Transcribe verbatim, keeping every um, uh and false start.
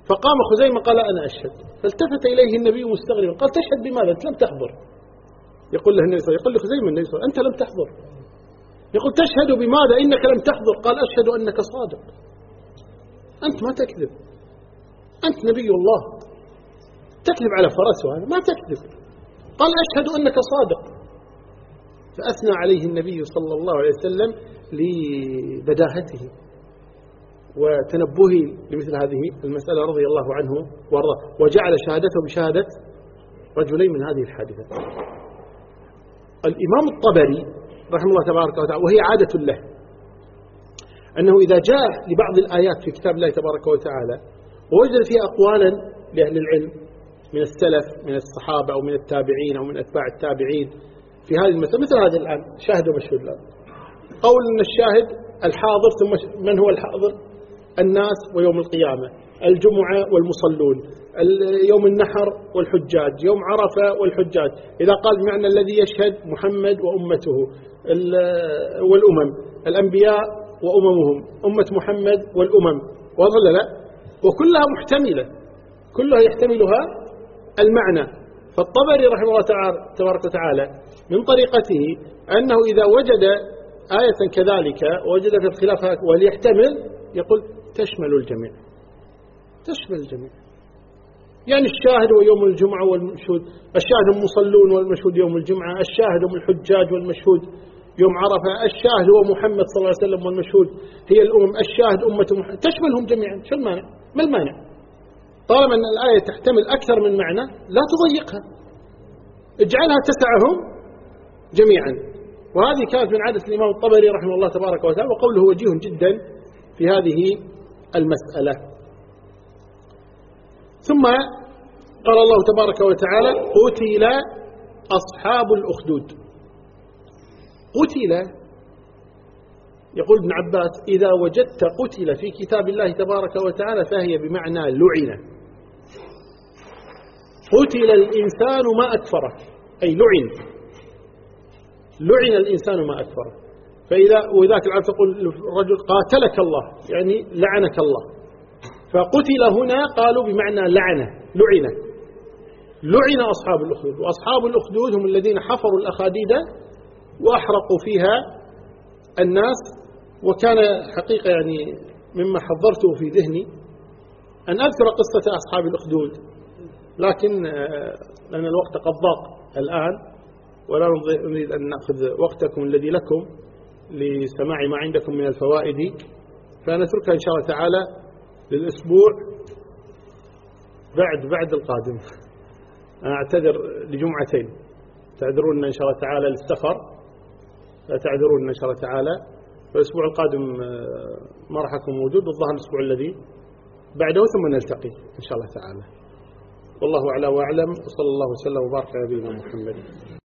فقام خزيمة قال أنا أشهد، فالتفت إليه النبي مستغربا قال تشهد بماذا؟ أنت لم تحضر. يقول له النبي صلى الله عليه وسلم، يقول لخزيمة النبي صلى الله عليه وسلم أنت لم تحضر. يقول تشهد بماذا إنك لم تحضر؟ قال أشهد أنك صادق، أنت ما تكذب، أنت نبي الله، تكذب على فرس وهذا ما تكذب. قال أشهد أنك صادق. فأثنى عليه النبي صلى الله عليه وسلم لبداهته وتنبهه لمثل هذه المسألة رضي الله عنه وارضاه، وجعل شهادته بشهادة رجلين من هذه الحادثة. الإمام الطبري رحمه الله تبارك وتعالى، وهي عادة له، أنه إذا جاء لبعض الآيات في كتاب الله تبارك وتعالى ووجد فيها أقوالا لأهل العلم من السلف من الصحابة أو من التابعين أو من أتباع التابعين في هذه المسألة، مثل هذا الآن شاهد ومشهود الآن، قول أن الشاهد الحاضر، ثم من هو الحاضر؟ الناس ويوم القيامة، الجمعة والمصلون، يوم النحر والحجاج، يوم عرفة والحجاج. إذا قال بمعنى الذي يشهد محمد وأمته والأمم، الأنبياء وأممهم، أمة محمد والأمم، وظل لا، وكلها محتملة، كلها يحتملها المعنى. فالطبري رحمه الله تبارك وتعالى من طريقته أنه إذا وجد آية كذلك ووجد في الخلاف وليحتمل، يقول تشمل الجميع، تشمل الجميع. يعني الشاهد ويوم الجمعة والمشهود، الشاهد هم مصلون والمشهود يوم الجمعة، الشاهد هم الحجاج والمشهود يوم عرفة، الشاهد هو محمد صلى الله عليه وسلم والمشهود هي الأمم، الشاهد أمة محمد، تشملهم جميعا. شو المانع؟ ما المانع؟ طالما أن الآية تحتمل أكثر من معنى لا تضيقها، اجعلها تسعهم جميعا. وهذه كانت من عادة الإمام الطبري رحمه الله تبارك وتعالى، وقوله وجيه جدا في هذه المسألة. ثم قال الله تبارك وتعالى قتل أصحاب الأخدود. قتل، يقول ابن عباس إذا وجدت قتل في كتاب الله تبارك وتعالى فهي بمعنى لعن. قتل الإنسان ما أكفره، أي لعن، لعن الإنسان ما أكفره. فإذا وذاك العبد تقول الرجل قاتلك الله، يعني لعنك الله. فقتل هنا قالوا بمعنى لعنة، لعنة، لعن أصحاب الأخدود. وأصحاب الأخدود هم الذين حفروا الأخاديد وأحرقوا فيها الناس. وكان حقيقة يعني مما حضرته في ذهني أن أذكر قصة أصحاب الأخدود، لكن لأن الوقت قد ضاق الآن ولا نريد أن نأخذ وقتكم الذي لكم لسماع ما عندكم من الفوائد، فنتركها إن شاء الله تعالى للأسبوع بعد بعد القادم. أنا أعتذر لجمعتين، تعذرون إن شاء الله تعالى للسفر، لا تعذرون إن شاء الله تعالى. فالأسبوع القادم ما راح أكون موجود، الظاهر الأسبوع الذي بعده، ثم نلتقي إن شاء الله تعالى. والله أعلى وأعلم، وصلى الله وسلم وبارك على نبينا محمد.